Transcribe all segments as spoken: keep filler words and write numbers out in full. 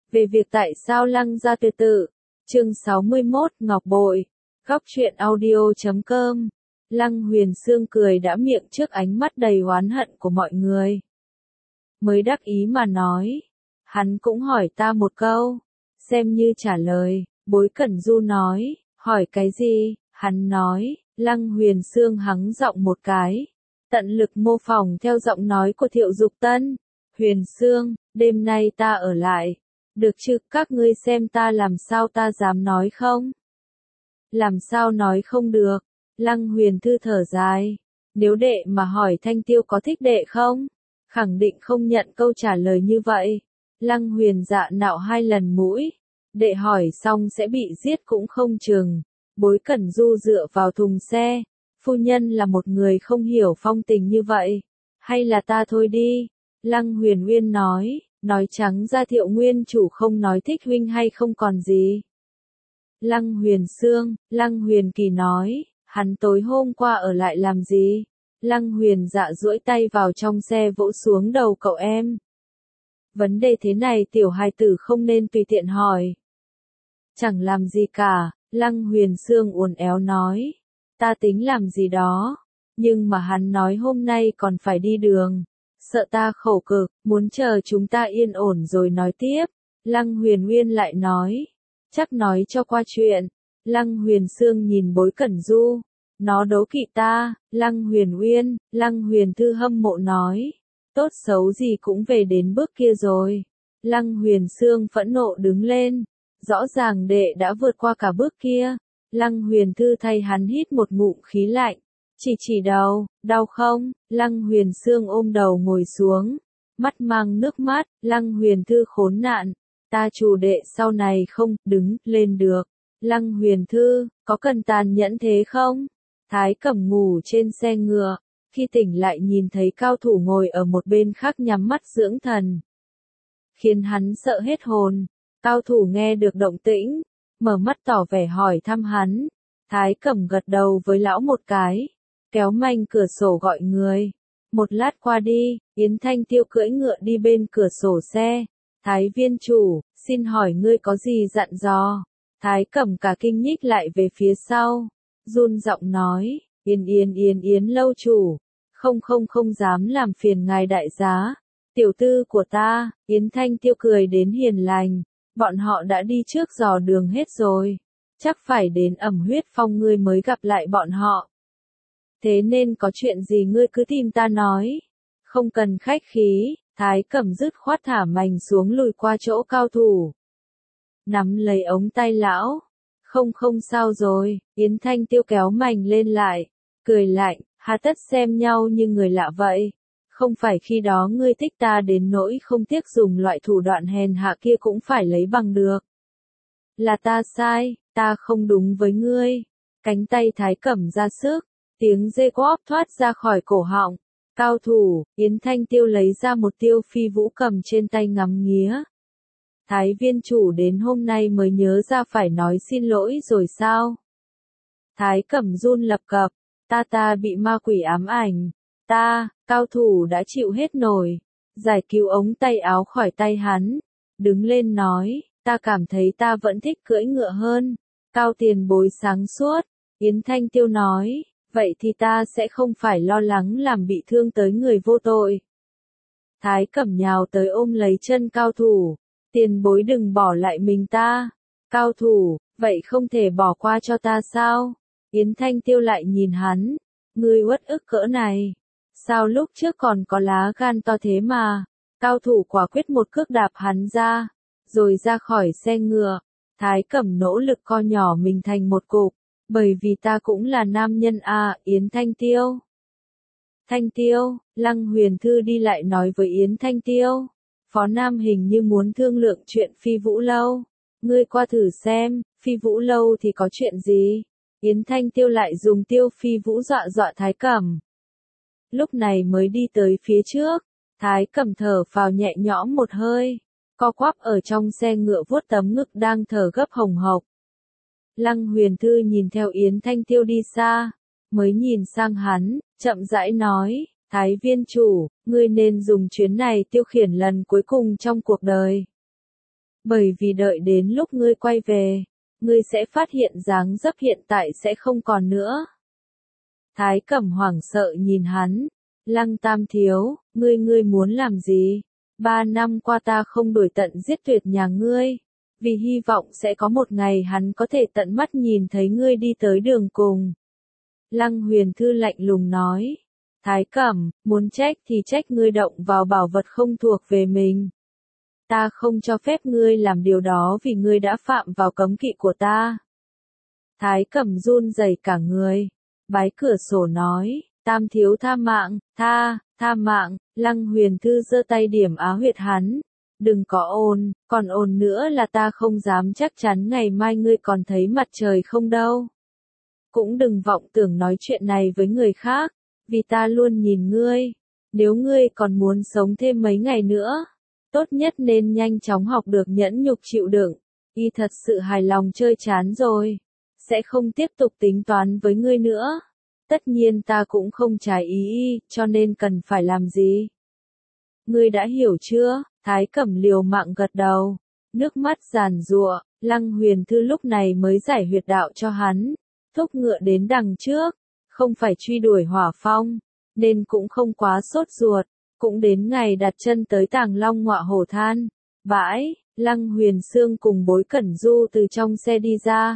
về việc tại sao Lăng gia tự tử. Chương sáu mươi mốt Ngọc Bội. Góc truyện audio chấm com. Lăng Huyền Sương cười đã miệng trước ánh mắt đầy oán hận của mọi người. Mới đắc ý mà nói. Hắn cũng hỏi ta một câu. Xem như trả lời. Bối Cẩn Du nói. Hỏi cái gì? Hắn nói. Lăng Huyền Sương hắng giọng một cái. Tận lực mô phỏng theo giọng nói của Thiệu Dục Tân. Huyền Sương, đêm nay ta ở lại. Được chứ, các ngươi xem ta làm sao ta dám nói không? Làm sao nói không được? Lăng Huyền Thư thở dài. Nếu đệ mà hỏi Thanh Tiêu có thích đệ không? Khẳng định không nhận câu trả lời như vậy. Lăng Huyền dạ nạo hai lần mũi. Đệ hỏi xong sẽ bị giết cũng không chừng. Bối Cẩn Du dựa vào thùng xe. Phu nhân là một người không hiểu phong tình như vậy. Hay là ta thôi đi? Lăng Huyền Uyên nói. Nói trắng ra Thiệu Nguyên chủ không nói thích huynh hay không còn gì. Lăng Huyền Sương, Lăng Huyền Kỳ nói, hắn tối hôm qua ở lại làm gì? Lăng Huyền dạ duỗi tay vào trong xe vỗ xuống đầu cậu em. Vấn đề thế này tiểu hài tử không nên tùy tiện hỏi. Chẳng làm gì cả, Lăng Huyền Sương uốn éo nói. Ta tính làm gì đó, nhưng mà hắn nói hôm nay còn phải đi đường. Sợ ta khổ cực, muốn chờ chúng ta yên ổn rồi nói tiếp. Lăng Huyền Uyên lại nói. Chắc nói cho qua chuyện. Lăng Huyền Sương nhìn Bối Cẩn Du. Nó đố kỵ ta. Lăng Huyền Uyên, Lăng Huyền Thư hâm mộ nói. Tốt xấu gì cũng về đến bước kia rồi. Lăng Huyền Sương phẫn nộ đứng lên. Rõ ràng đệ đã vượt qua cả bước kia. Lăng Huyền Thư thay hắn hít một ngụm khí lạnh. Chỉ chỉ đầu, đau không? Lăng Huyền Sương ôm đầu ngồi xuống. Mắt mang nước mắt, Lăng Huyền Thư khốn nạn. Ta chủ đệ sau này không đứng lên được. Lăng Huyền Thư, có cần tàn nhẫn thế không? Thái Cẩm ngủ trên xe ngựa. Khi tỉnh lại nhìn thấy cao thủ ngồi ở một bên khác nhắm mắt dưỡng thần. Khiến hắn sợ hết hồn. Cao thủ nghe được động tĩnh. Mở mắt tỏ vẻ hỏi thăm hắn. Thái Cẩm gật đầu với lão một cái. Kéo manh cửa sổ gọi người. Một lát qua đi, Yến Thanh Tiêu cưỡi ngựa đi bên cửa sổ xe. Thái viên chủ, xin hỏi ngươi có gì dặn dò? Thái Cẩm cả kinh nhích lại về phía sau. Run giọng nói, Yến Yến Yến Yến lâu chủ. Không không không dám làm phiền ngài đại giá. Tiểu tư của ta, Yến Thanh Tiêu cười đến hiền lành. Bọn họ đã đi trước dò đường hết rồi. Chắc phải đến Ẩm Huyết Phong ngươi mới gặp lại bọn họ. Thế nên có chuyện gì ngươi cứ tìm ta nói. Không cần khách khí, Thái Cẩm dứt khoát thả mành xuống lùi qua chỗ cao thủ. Nắm lấy ống tay lão. Không không sao rồi, Yến Thanh Tiêu kéo mành lên lại. Cười lạnh, hà tất xem nhau như người lạ vậy. Không phải khi đó ngươi thích ta đến nỗi không tiếc dùng loại thủ đoạn hèn hạ kia cũng phải lấy bằng được. Là ta sai, ta không đúng với ngươi. Cánh tay Thái Cẩm ra sức. Tiếng dê quóp thoát ra khỏi cổ họng. Cao thủ, Yến Thanh Tiêu lấy ra một tiêu phi vũ cầm trên tay ngắm nghía. Thái viên chủ đến hôm nay mới nhớ ra phải nói xin lỗi rồi sao? Thái Cẩm run lập cập. Ta ta bị ma quỷ ám ảnh. Ta, cao thủ đã chịu hết nổi. Giải cứu ống tay áo khỏi tay hắn. Đứng lên nói, ta cảm thấy ta vẫn thích cưỡi ngựa hơn. Cao tiền bối sáng suốt. Yến Thanh Tiêu nói. Vậy thì ta sẽ không phải lo lắng làm bị thương tới người vô tội. Thái Cẩm nhào tới ôm lấy chân cao thủ. Tiền bối đừng bỏ lại mình ta. Cao thủ, vậy không thể bỏ qua cho ta sao? Yến Thanh Tiêu lại nhìn hắn. Ngươi uất ức cỡ này. Sao lúc trước còn có lá gan to thế mà? Cao thủ quả quyết một cước đạp hắn ra. Rồi ra khỏi xe ngựa. Thái Cẩm nỗ lực co nhỏ mình thành một cục. Bởi vì ta cũng là nam nhân à, Yến Thanh Tiêu. Thanh Tiêu, Lăng Huyền Thư đi lại nói với Yến Thanh Tiêu. Phó Nam hình như muốn thương lượng chuyện Phi Vũ Lâu. Ngươi qua thử xem, Phi Vũ Lâu thì có chuyện gì? Yến Thanh Tiêu lại dùng tiêu Phi Vũ dọa dọa Thái Cẩm. Lúc này mới đi tới phía trước. Thái Cẩm thở phào nhẹ nhõm một hơi. Co quắp ở trong xe ngựa vuốt tấm ngực đang thở gấp hồng hộc. Lăng Huyền Thư nhìn theo Yến Thanh Tiêu đi xa, mới nhìn sang hắn, chậm rãi nói, Thái viên chủ, ngươi nên dùng chuyến này tiêu khiển lần cuối cùng trong cuộc đời. Bởi vì đợi đến lúc ngươi quay về, ngươi sẽ phát hiện dáng dấp hiện tại sẽ không còn nữa. Thái Cẩm hoảng sợ nhìn hắn, Lăng Tam thiếu, ngươi ngươi muốn làm gì? Ba năm qua ta không đuổi tận giết tuyệt nhà ngươi, vì hy vọng sẽ có một ngày hắn có thể tận mắt nhìn thấy ngươi đi tới đường cùng. Lăng Huyền Thư lạnh lùng nói, Thái Cẩm, muốn trách thì trách ngươi động vào bảo vật không thuộc về mình. Ta không cho phép ngươi làm điều đó vì ngươi đã phạm vào cấm kỵ của ta. Thái Cẩm run rẩy cả người, bái cửa sổ nói, Tam thiếu tha mạng, tha, tha mạng. Lăng Huyền Thư giơ tay điểm á huyệt hắn, đừng có ồn, còn ồn nữa là ta không dám chắc chắn ngày mai ngươi còn thấy mặt trời không đâu. Cũng đừng vọng tưởng nói chuyện này với người khác, vì ta luôn nhìn ngươi, nếu ngươi còn muốn sống thêm mấy ngày nữa, tốt nhất nên nhanh chóng học được nhẫn nhục chịu đựng. Y thật sự hài lòng chơi chán rồi, sẽ không tiếp tục tính toán với ngươi nữa. Tất nhiên ta cũng không trái ý y, cho nên cần phải làm gì? Ngươi đã hiểu chưa? Thái Cẩm liều mạng gật đầu, nước mắt giàn giụa. Lăng Huyền Thư lúc này mới giải huyệt đạo cho hắn, thúc ngựa đến đằng trước, không phải truy đuổi hỏa phong, nên cũng không quá sốt ruột. Cũng đến ngày đặt chân tới Tàng Long Ngọa Hổ Than, bãi, Lăng Huyền Sương cùng Bối Cẩn Du từ trong xe đi ra.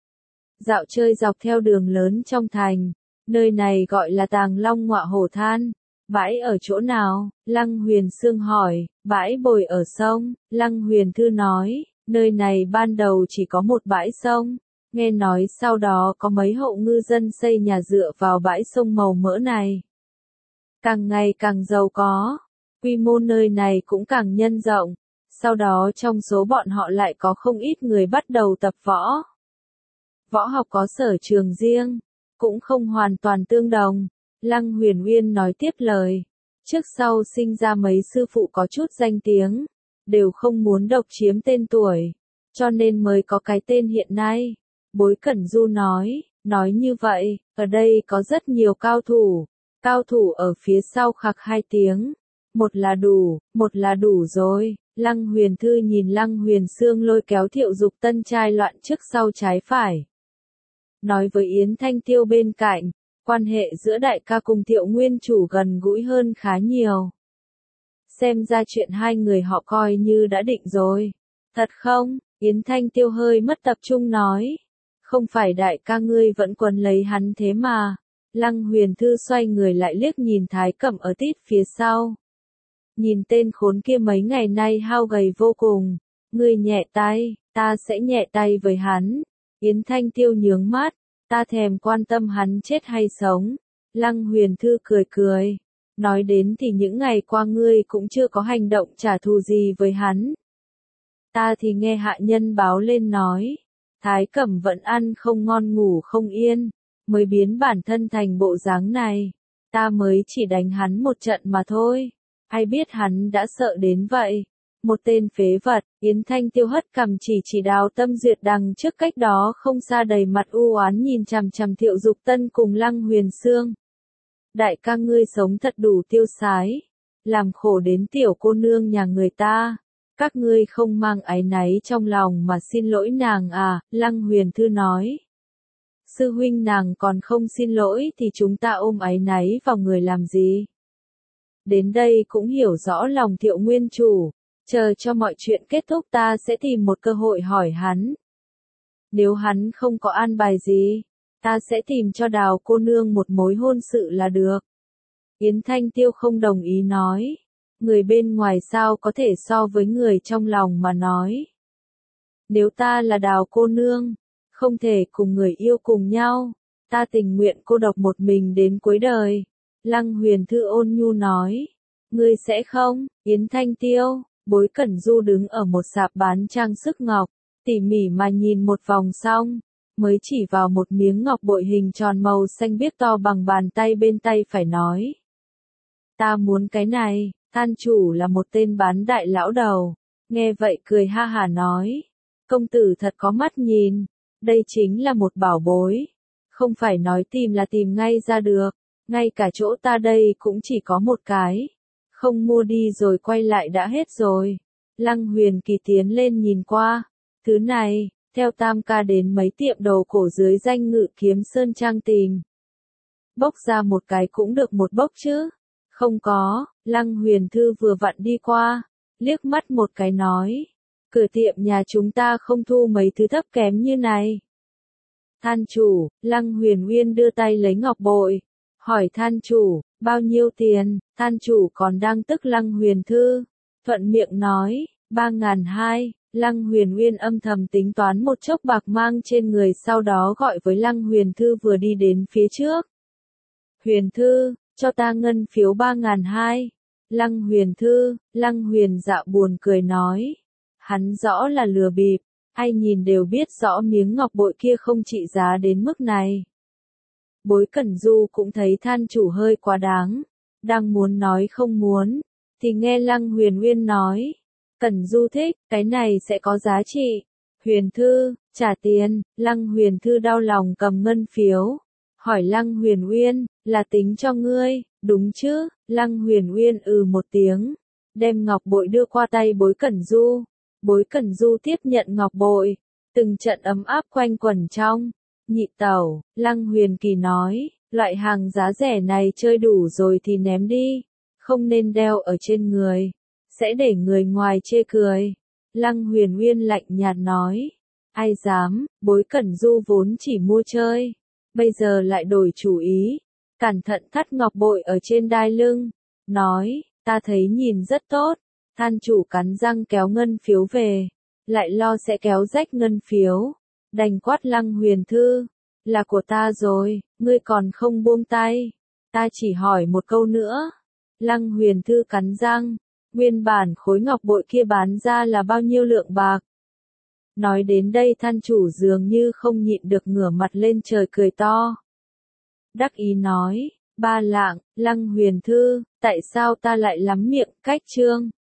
Dạo chơi dọc theo đường lớn trong thành, nơi này gọi là Tàng Long Ngọa Hổ Than. Bãi ở chỗ nào? Lăng Huyền Sương hỏi. Bãi bồi ở sông. Lăng Huyền Thư nói, nơi này ban đầu chỉ có một bãi sông, nghe nói sau đó có mấy hộ ngư dân xây nhà dựa vào bãi sông màu mỡ này. Càng ngày càng giàu có, quy mô nơi này cũng càng nhân rộng, sau đó trong số bọn họ lại có không ít người bắt đầu tập võ. Võ học có sở trường riêng, cũng không hoàn toàn tương đồng. Lăng Huyền Uyên nói tiếp lời, trước sau sinh ra mấy sư phụ có chút danh tiếng, đều không muốn độc chiếm tên tuổi, cho nên mới có cái tên hiện nay. Bối Cẩn Du nói, nói như vậy, ở đây có rất nhiều cao thủ, cao thủ ở phía sau khặc hai tiếng, một là đủ, một là đủ rồi. Lăng Huyền Thư nhìn Lăng Huyền Sương lôi kéo Thiệu Dục Tân trai loạn trước sau trái phải. Nói với Yến Thanh Tiêu bên cạnh, quan hệ giữa đại ca cùng Thiệu Nguyên chủ gần gũi hơn khá nhiều. Xem ra chuyện hai người họ coi như đã định rồi. Thật không? Yến Thanh Tiêu hơi mất tập trung nói. Không phải đại ca ngươi vẫn quấn lấy hắn thế mà. Lăng Huyền Thư xoay người lại liếc nhìn Thái Cẩm ở tít phía sau. Nhìn tên khốn kia mấy ngày nay hao gầy vô cùng. Ngươi nhẹ tay, ta sẽ nhẹ tay với hắn. Yến Thanh Tiêu nhướng mắt, ta thèm quan tâm hắn chết hay sống. Lăng Huyền Thư cười cười. Nói đến thì những ngày qua ngươi cũng chưa có hành động trả thù gì với hắn. Ta thì nghe hạ nhân báo lên nói, Thái Cẩm vẫn ăn không ngon ngủ không yên, mới biến bản thân thành bộ dáng này. Ta mới chỉ đánh hắn một trận mà thôi. Ai biết hắn đã sợ đến vậy. Một tên phế vật. Yến Thanh Tiêu hất cằm chỉ chỉ Đào Tâm Duyệt đằng trước cách đó không xa đầy mặt u oán nhìn chằm chằm Thiệu Dục Tân cùng Lăng Huyền Sương. Đại ca ngươi sống thật đủ tiêu sái, làm khổ đến tiểu cô nương nhà người ta. Các ngươi không mang áy náy trong lòng mà xin lỗi nàng à? Lăng Huyền Thư nói. Sư huynh nàng còn không xin lỗi thì chúng ta ôm áy náy vào người làm gì? Đến đây cũng hiểu rõ lòng Thiệu Nguyên chủ. Chờ cho mọi chuyện kết thúc ta sẽ tìm một cơ hội hỏi hắn. Nếu hắn không có an bài gì, ta sẽ tìm cho Đào cô nương một mối hôn sự là được. Yến Thanh Tiêu không đồng ý nói. Người bên ngoài sao có thể so với người trong lòng mà nói. Nếu ta là Đào cô nương, không thể cùng người yêu cùng nhau, ta tình nguyện cô độc một mình đến cuối đời. Lăng Huyền Thư ôn nhu nói. Ngươi sẽ không? Yến Thanh Tiêu. Bối Cẩn Du đứng ở một sạp bán trang sức ngọc, tỉ mỉ mà nhìn một vòng xong, mới chỉ vào một miếng ngọc bội hình tròn màu xanh biếc to bằng bàn tay bên tay phải nói. Ta muốn cái này. Than chủ là một tên bán đại lão đầu, nghe vậy cười ha hả nói. Công tử thật có mắt nhìn, đây chính là một bảo bối, không phải nói tìm là tìm ngay ra được, ngay cả chỗ ta đây cũng chỉ có một cái, không mua đi rồi quay lại đã hết rồi. Lăng Huyền Kỳ tiến lên nhìn qua. Thứ này, theo Tam ca đến mấy tiệm đồ cổ dưới danh Ngự Kiếm Sơn Trang tìm. Bốc ra một cái cũng được một bốc chứ. Không có, Lăng Huyền Thư vừa vặn đi qua, liếc mắt một cái nói. Cửa tiệm nhà chúng ta không thu mấy thứ thấp kém như này. Than chủ, Lăng Huyền Uyên đưa tay lấy ngọc bội. Hỏi than chủ, bao nhiêu tiền? Than chủ còn đang tức Lăng Huyền Thư. Thuận miệng nói, ba ngàn hai. Lăng Huyền Uyên âm thầm tính toán một chốc bạc mang trên người, sau đó gọi với Lăng Huyền Thư vừa đi đến phía trước. Huyền Thư, cho ta ngân phiếu ba ngàn hai. Lăng Huyền Thư, Lăng Huyền Dạ buồn cười nói. Hắn rõ là lừa bịp, ai nhìn đều biết rõ miếng ngọc bội kia không trị giá đến mức này. Bối Cẩn Du cũng thấy than chủ hơi quá đáng, đang muốn nói không muốn, thì nghe Lăng Huyền Uyên nói. Cẩn Du thích, cái này sẽ có giá trị. Huyền Thư, trả tiền. Lăng Huyền Thư đau lòng cầm ngân phiếu. Hỏi Lăng Huyền Uyên, là tính cho ngươi, đúng chứ? Lăng Huyền Uyên ừ một tiếng, đem ngọc bội đưa qua tay Bối Cẩn Du. Bối Cẩn Du tiếp nhận ngọc bội, từng trận ấm áp quanh quẩn trong. Nhị tẩu, Lăng Huyền Kỳ nói, loại hàng giá rẻ này chơi đủ rồi thì ném đi, không nên đeo ở trên người, sẽ để người ngoài chê cười. Lăng Huyền Uyên lạnh nhạt nói, ai dám, Bối Cẩn Du vốn chỉ mua chơi, bây giờ lại đổi chủ ý, cẩn thận thắt ngọc bội ở trên đai lưng, nói, ta thấy nhìn rất tốt. Than chủ cắn răng kéo ngân phiếu về, lại lo sẽ kéo rách ngân phiếu, đành quát Lăng Huyền Thư, là của ta rồi, ngươi còn không buông tay, ta chỉ hỏi một câu nữa. Lăng Huyền Thư cắn răng, nguyên bản khối ngọc bội kia bán ra là bao nhiêu lượng bạc? Nói đến đây than chủ dường như không nhịn được ngửa mặt lên trời cười to. Đắc ý nói, ba lạng. Lăng Huyền Thư, tại sao ta lại lắm miệng, cách trương?